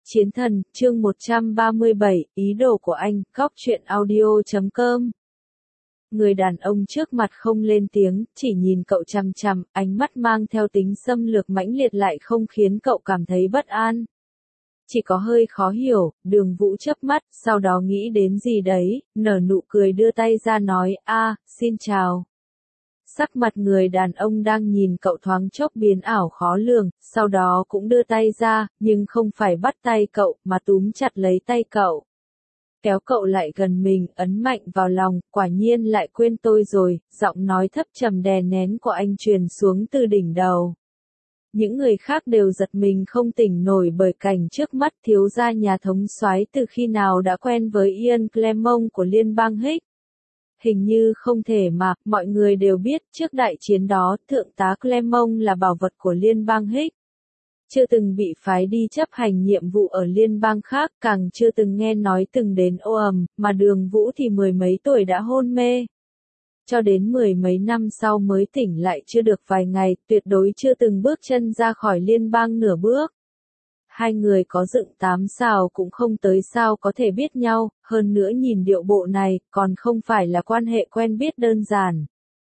Chiến thần, chương 137, ý đồ của anh, góc truyện audio.com. Người đàn ông trước mặt không lên tiếng, chỉ nhìn cậu chằm chằm, ánh mắt mang theo tính xâm lược mãnh liệt lại không khiến cậu cảm thấy bất an. Chỉ có hơi khó hiểu, Đường Vũ chớp mắt, sau đó nghĩ đến gì đấy, nở nụ cười đưa tay ra nói, xin chào. Sắc mặt người đàn ông đang nhìn cậu thoáng chốc biến ảo khó lường, sau đó cũng đưa tay ra, nhưng không phải bắt tay cậu, mà túm chặt lấy tay cậu. Kéo cậu lại gần mình, ấn mạnh vào lòng, quả nhiên lại quên tôi rồi, giọng nói thấp trầm đè nén của anh truyền xuống từ đỉnh đầu. Những người khác đều giật mình không tỉnh nổi bởi cảnh trước mắt thiếu gia nhà thống soái từ khi nào đã quen với Ian Clement của liên bang Higgs. Hình như không thể mà, mọi người đều biết trước đại chiến đó, thượng tá Clement là bảo vật của liên bang Higgs. Chưa từng bị phái đi chấp hành nhiệm vụ ở liên bang khác, càng chưa từng nghe nói từng đến ô ầm, mà Đường Vũ thì mười mấy tuổi đã hôn mê. Cho đến mười mấy năm sau mới tỉnh lại chưa được vài ngày, tuyệt đối chưa từng bước chân ra khỏi liên bang nửa bước. Hai người có dựng 8 sao cũng không tới sao có thể biết nhau, hơn nữa nhìn điệu bộ này, còn không phải là quan hệ quen biết đơn giản.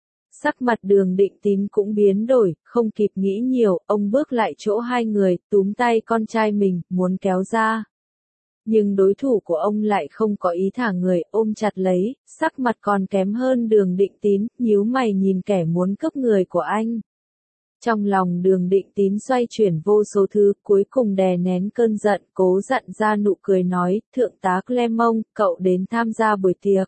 Sắc mặt Đường Định Tín cũng biến đổi, không kịp nghĩ nhiều, ông bước lại chỗ hai người, túm tay con trai mình, muốn kéo ra. Nhưng đối thủ của ông lại không có ý thả người, ôm chặt lấy, sắc mặt còn kém hơn Đường Định Tín, nhíu mày nhìn kẻ muốn cướp người của anh. Trong lòng Đường Định Tín xoay chuyển vô số thứ, cuối cùng đè nén cơn giận, cố dặn ra nụ cười nói, thượng tá Clement, cậu đến tham gia buổi tiệc.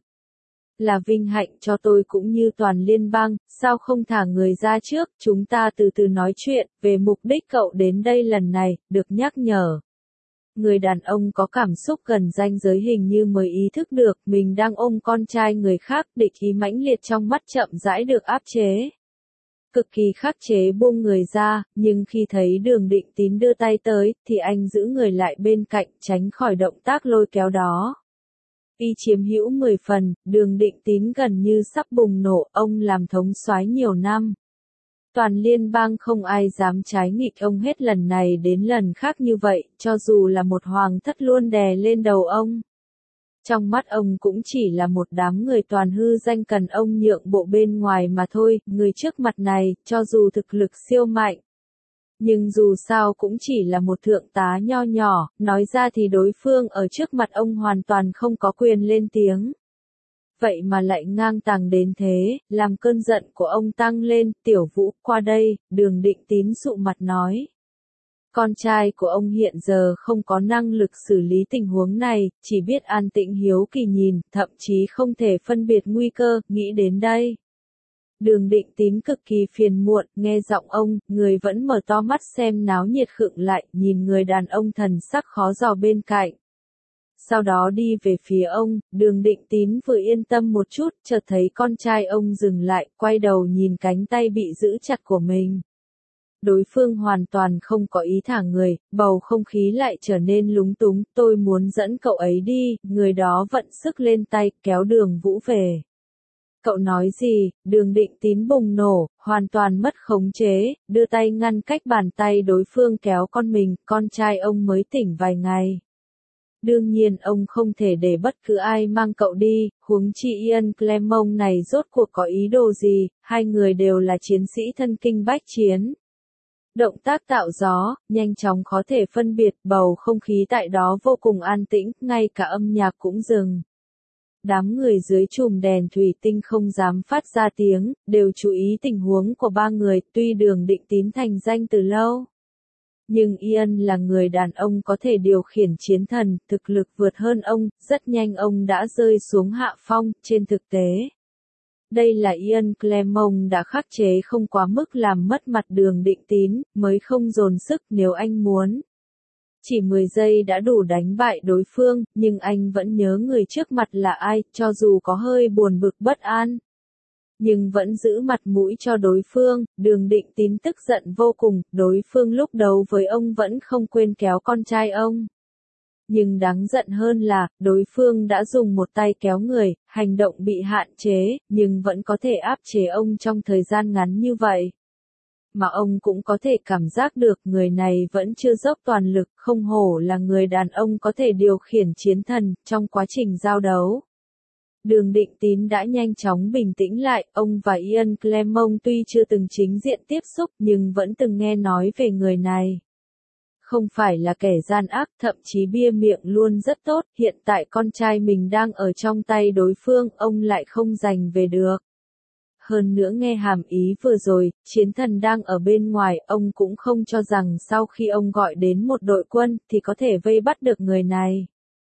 Là vinh hạnh cho tôi cũng như toàn liên bang, sao không thả người ra trước, chúng ta từ từ nói chuyện, về mục đích cậu đến đây lần này, được nhắc nhở. Người đàn ông có cảm xúc gần ranh giới hình như mới ý thức được, mình đang ôm con trai người khác, địch ý mãnh liệt trong mắt chậm rãi được áp chế. Cực kỳ khắc chế buông người ra, nhưng khi thấy Đường Định Tín đưa tay tới, thì anh giữ người lại bên cạnh, tránh khỏi động tác lôi kéo đó. Y chiếm hữu 10 phần, Đường Định Tín gần như sắp bùng nổ, ông làm thống soái nhiều năm. Toàn liên bang không ai dám trái nghịch ông hết lần này đến lần khác như vậy, cho dù là một hoàng thất luôn đè lên đầu ông. Trong mắt ông cũng chỉ là một đám người toàn hư danh cần ông nhượng bộ bên ngoài mà thôi, người trước mặt này, cho dù thực lực siêu mạnh. Nhưng dù sao cũng chỉ là một thượng tá nho nhỏ, nói ra thì đối phương ở trước mặt ông hoàn toàn không có quyền lên tiếng. Vậy mà lại ngang tàng đến thế, làm cơn giận của ông tăng lên, Tiểu Vũ, qua đây, Đường Định Tín sụ mặt nói. Con trai của ông hiện giờ không có năng lực xử lý tình huống này, chỉ biết an tĩnh hiếu kỳ nhìn, thậm chí không thể phân biệt nguy cơ, nghĩ đến đây. Đường Định Tín cực kỳ phiền muộn, nghe giọng ông, người vẫn mở to mắt xem náo nhiệt khựng lại, nhìn người đàn ông thần sắc khó dò bên cạnh. Sau đó đi về phía ông, Đường Định Tín vừa yên tâm một chút, chợt thấy con trai ông dừng lại, quay đầu nhìn cánh tay bị giữ chặt của mình. Đối phương hoàn toàn không có ý thả người, bầu không khí lại trở nên lúng túng, tôi muốn dẫn cậu ấy đi, người đó vận sức lên tay, kéo Đường Vũ về. Cậu nói gì? Đường Định Tín bùng nổ, hoàn toàn mất khống chế, đưa tay ngăn cách bàn tay đối phương kéo con mình, con trai ông mới tỉnh vài ngày. Đương nhiên ông không thể để bất cứ ai mang cậu đi, huống chi Ian Clement này rốt cuộc có ý đồ gì, hai người đều là chiến sĩ thân kinh bách chiến. Động tác tạo gió, nhanh chóng khó thể phân biệt, bầu không khí tại đó vô cùng an tĩnh, ngay cả âm nhạc cũng dừng. Đám người dưới chùm đèn thủy tinh không dám phát ra tiếng, đều chú ý tình huống của ba người, tuy Đường Định Tín thành danh từ lâu. Nhưng Ian là người đàn ông có thể điều khiển chiến thần, thực lực vượt hơn ông, rất nhanh ông đã rơi xuống hạ phong, trên thực tế. Đây là Ian Clement đã khắc chế không quá mức làm mất mặt Đường Định Tín, mới không dồn sức nếu anh muốn. Chỉ 10 giây đã đủ đánh bại đối phương, nhưng anh vẫn nhớ người trước mặt là ai, cho dù có hơi buồn bực bất an. Nhưng vẫn giữ mặt mũi cho đối phương, Đường Định Tín tức giận vô cùng, đối phương lúc đấu với ông vẫn không quên kéo con trai ông. Nhưng đáng giận hơn là, đối phương đã dùng một tay kéo người, hành động bị hạn chế, nhưng vẫn có thể áp chế ông trong thời gian ngắn như vậy. mà ông cũng có thể cảm giác được người này vẫn chưa dốc toàn lực, không hổ là người đàn ông có thể điều khiển chiến thần trong quá trình giao đấu. Đường Định Tín đã nhanh chóng bình tĩnh lại, ông và Ian Clement tuy chưa từng chính diện tiếp xúc nhưng vẫn từng nghe nói về người này. Không phải là kẻ gian ác, thậm chí bia miệng luôn rất tốt, hiện tại con trai mình đang ở trong tay đối phương, ông lại không giành về được. Hơn nữa nghe hàm ý vừa rồi, chiến thần đang ở bên ngoài, ông cũng không cho rằng sau khi ông gọi đến một đội quân thì có thể vây bắt được người này.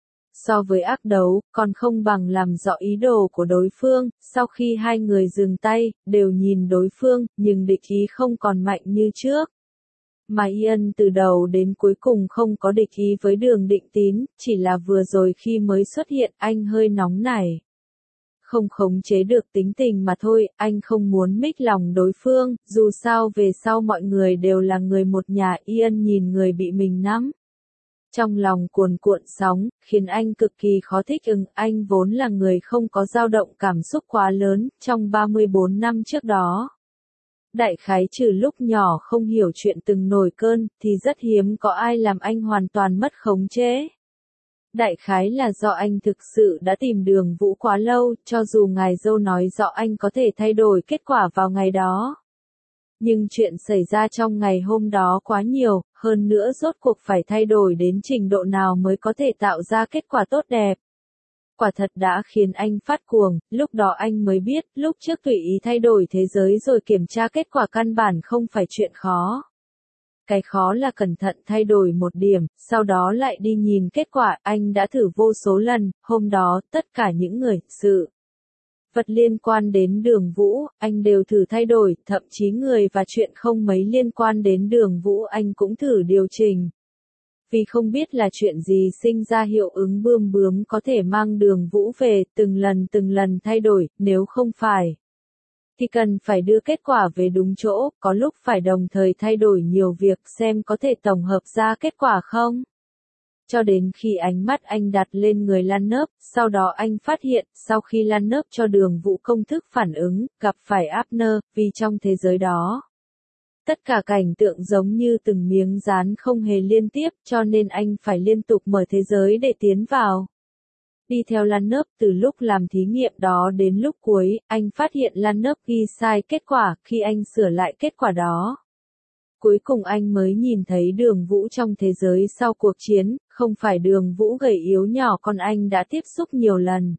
So với ác đấu, còn không bằng làm rõ ý đồ của đối phương, sau khi hai người dừng tay, đều nhìn đối phương, nhưng địch ý không còn mạnh như trước. Mà Ian từ đầu đến cuối cùng không có địch ý với Đường Định Tín, chỉ là vừa rồi khi mới xuất hiện anh hơi nóng nảy. Không khống chế được tính tình mà thôi, anh không muốn mích lòng đối phương, dù sao về sau mọi người đều là người một nhà. Ian nhìn người bị mình nắm. Trong lòng cuồn cuộn sóng, khiến anh cực kỳ khó thích ứng, anh vốn là người không có dao động cảm xúc quá lớn, trong 34 năm trước đó. Đại khái trừ lúc nhỏ không hiểu chuyện từng nổi cơn, thì rất hiếm có ai làm anh hoàn toàn mất khống chế. Đại khái là do anh thực sự đã tìm Đường Vũ quá lâu, cho dù ngài dâu nói rõ anh có thể thay đổi kết quả vào ngày đó. Nhưng chuyện xảy ra trong ngày hôm đó quá nhiều, hơn nữa rốt cuộc phải thay đổi đến trình độ nào mới có thể tạo ra kết quả tốt đẹp. Quả thật đã khiến anh phát cuồng, lúc đó anh mới biết, lúc trước tùy ý thay đổi thế giới rồi kiểm tra kết quả căn bản không phải chuyện khó. Cái khó là cẩn thận thay đổi một điểm, sau đó lại đi nhìn kết quả, anh đã thử vô số lần, hôm đó, tất cả những người, sự vật liên quan đến Đường Vũ, anh đều thử thay đổi, thậm chí người và chuyện không mấy liên quan đến Đường Vũ anh cũng thử điều chỉnh. Vì không biết là chuyện gì sinh ra hiệu ứng bươm bướm có thể mang Đường Vũ về, từng lần thay đổi, nếu không phải thì cần phải đưa kết quả về đúng chỗ, có lúc phải đồng thời thay đổi nhiều việc xem có thể tổng hợp ra kết quả không. Cho đến khi ánh mắt anh đặt lên người Lan Nớp, sau đó anh phát hiện, sau khi Lan Nớp cho Đường Vũ công thức phản ứng, gặp phải Abner, vì trong thế giới đó, tất cả cảnh tượng giống như từng miếng dán không hề liên tiếp, cho nên anh phải liên tục mở thế giới để tiến vào. Đi theo Lan Nớp từ lúc làm thí nghiệm đó đến lúc cuối, anh phát hiện Lan Nớp ghi sai kết quả, khi anh sửa lại kết quả đó. Cuối cùng anh mới nhìn thấy Đường Vũ trong thế giới sau cuộc chiến, không phải Đường Vũ gầy yếu nhỏ con anh đã tiếp xúc nhiều lần.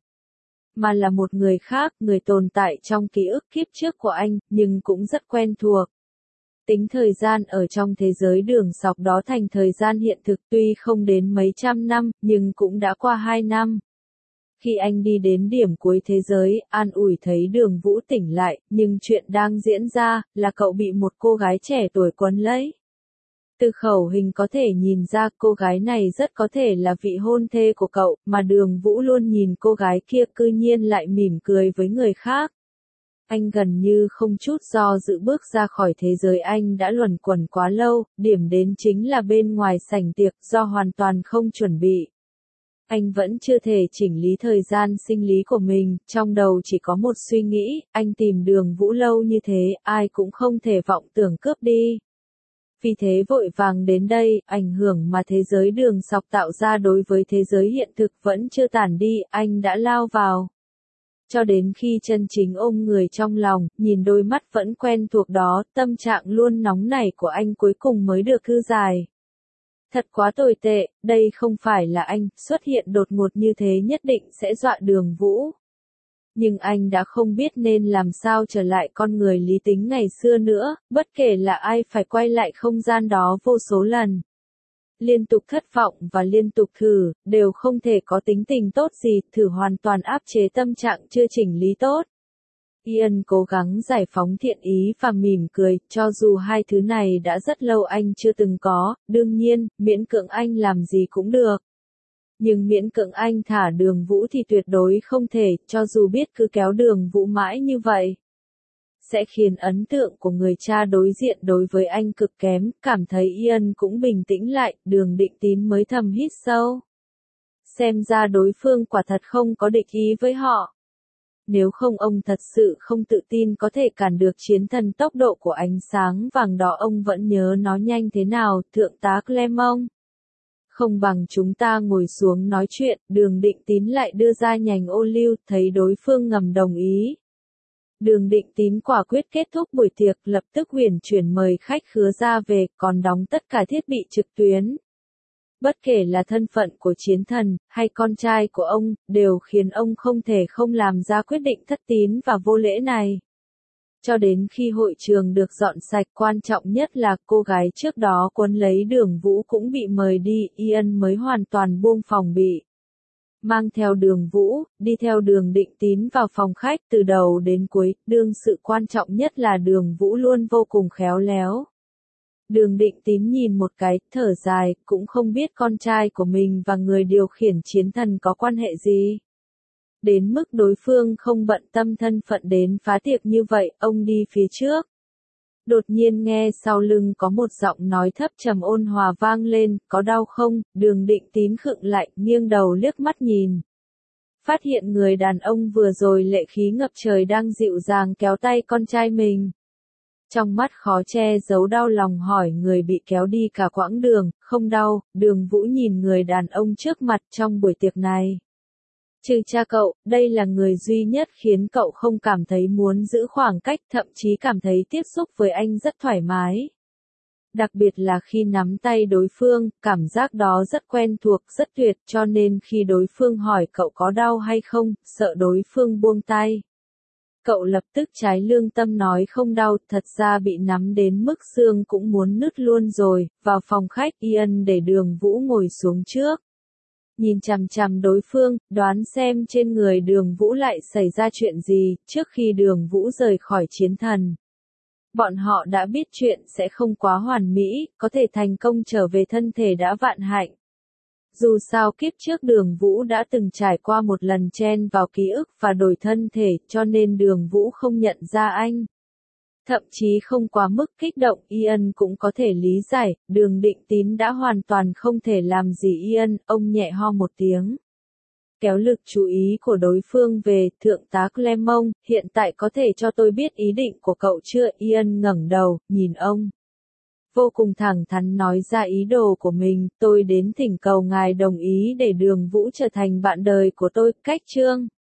Mà là một người khác, người tồn tại trong ký ức kiếp trước của anh, nhưng cũng rất quen thuộc. Tính thời gian ở trong thế giới Đường Sọc đó thành thời gian hiện thực tuy không đến mấy trăm năm, nhưng cũng đã qua 2 năm. Khi anh đi đến điểm cuối thế giới, an ủi thấy Đường Vũ tỉnh lại, nhưng chuyện đang diễn ra, là cậu bị một cô gái trẻ tuổi quấn lấy. Từ khẩu hình có thể nhìn ra cô gái này rất có thể là vị hôn thê của cậu, mà Đường Vũ luôn nhìn cô gái kia cư nhiên lại mỉm cười với người khác. Anh gần như không chút do dự bước ra khỏi thế giới anh đã luẩn quẩn quá lâu, điểm đến chính là bên ngoài sảnh tiệc do hoàn toàn không chuẩn bị. Anh vẫn chưa thể chỉnh lý thời gian sinh lý của mình, trong đầu chỉ có một suy nghĩ, anh tìm Đường Vũ lâu như thế, ai cũng không thể vọng tưởng cướp đi. Vì thế vội vàng đến đây, ảnh hưởng mà thế giới Đường Sọc tạo ra đối với thế giới hiện thực vẫn chưa tản đi, anh đã lao vào. Cho đến khi chân chính ôm người trong lòng, nhìn đôi mắt vẫn quen thuộc đó, tâm trạng luôn nóng nảy của anh cuối cùng mới được thư giải. Thật quá tồi tệ, đây không phải là anh, xuất hiện đột ngột như thế nhất định sẽ dọa Đường Vũ. Nhưng anh đã không biết nên làm sao trở lại con người lý tính ngày xưa nữa, bất kể là ai phải quay lại không gian đó vô số lần. Liên tục thất vọng và liên tục thử, đều không thể có tính tình tốt gì, thử hoàn toàn áp chế tâm trạng chưa chỉnh lý tốt. Ian cố gắng giải phóng thiện ý và mỉm cười, cho dù hai thứ này đã rất lâu anh chưa từng có, đương nhiên, miễn cưỡng anh làm gì cũng được. Nhưng miễn cưỡng anh thả Đường Vũ thì tuyệt đối không thể, cho dù biết cứ kéo Đường Vũ mãi như vậy. Sẽ khiến ấn tượng của người cha đối diện đối với anh cực kém, cảm thấy Ian cũng bình tĩnh lại, Đường Định Tín mới thầm hít sâu. Xem ra đối phương quả thật không có địch ý với họ. Nếu không ông thật sự không tự tin có thể cản được chiến thần tốc độ của ánh sáng vàng đó, ông vẫn nhớ nó nhanh thế nào, thượng tá Clement. Không bằng chúng ta ngồi xuống nói chuyện, Đường Định Tín lại đưa ra nhành ô liu, thấy đối phương ngầm đồng ý. Đường Định Tín quả quyết kết thúc buổi tiệc, lập tức uyển chuyển mời khách khứa ra về, còn đóng tất cả thiết bị trực tuyến. Bất kể là thân phận của chiến thần, hay con trai của ông, đều khiến ông không thể không làm ra quyết định thất tín và vô lễ này. Cho đến khi hội trường được dọn sạch, quan trọng nhất là cô gái trước đó quấn lấy Đường Vũ cũng bị mời đi, Ian mới hoàn toàn buông phòng bị. Mang theo Đường Vũ, đi theo Đường Định Tín vào phòng khách từ đầu đến cuối, đương sự quan trọng nhất là Đường Vũ luôn vô cùng khéo léo. Đường Định Tín nhìn một cái, thở dài, cũng không biết con trai của mình và người điều khiển chiến thần có quan hệ gì. Đến mức đối phương không bận tâm thân phận đến phá tiệc như vậy, ông đi phía trước. Đột nhiên nghe sau lưng có một giọng nói thấp trầm ôn hòa vang lên, có đau không? Đường Định Tín khựng lại, nghiêng đầu liếc mắt nhìn. Phát hiện người đàn ông vừa rồi lệ khí ngập trời đang dịu dàng kéo tay con trai mình. Trong mắt khó che giấu đau lòng hỏi người bị kéo đi cả quãng đường, không đau. Đường Vũ nhìn người đàn ông trước mặt trong buổi tiệc này. Trừ cha cậu, đây là người duy nhất khiến cậu không cảm thấy muốn giữ khoảng cách, thậm chí cảm thấy tiếp xúc với anh rất thoải mái. Đặc biệt là khi nắm tay đối phương, cảm giác đó rất quen thuộc, rất tuyệt, cho nên khi đối phương hỏi cậu có đau hay không, sợ đối phương buông tay. Cậu lập tức trái lương tâm nói không đau, thật ra bị nắm đến mức xương cũng muốn nứt luôn rồi. Vào phòng khách, Ian để Đường Vũ ngồi xuống trước. Nhìn chằm chằm đối phương, đoán xem trên người Đường Vũ lại xảy ra chuyện gì, trước khi Đường Vũ rời khỏi chiến thần. Bọn họ đã biết chuyện sẽ không quá hoàn mỹ, có thể thành công trở về thân thể đã vạn hạnh. Dù sao kiếp trước Đường Vũ đã từng trải qua một lần chen vào ký ức và đổi thân thể, cho nên Đường Vũ không nhận ra anh. Thậm chí không quá mức kích động, Ian cũng có thể lý giải, Đường Định Tín đã hoàn toàn không thể làm gì Ian, ông nhẹ ho một tiếng. Kéo lực chú ý của đối phương về, thượng tá Clement, hiện tại có thể cho tôi biết ý định của cậu chưa? Ian ngẩng đầu, nhìn ông. Vô cùng thẳng thắn nói ra ý đồ của mình, tôi đến thỉnh cầu ngài đồng ý để Đường Vũ trở thành bạn đời của tôi, cách chương.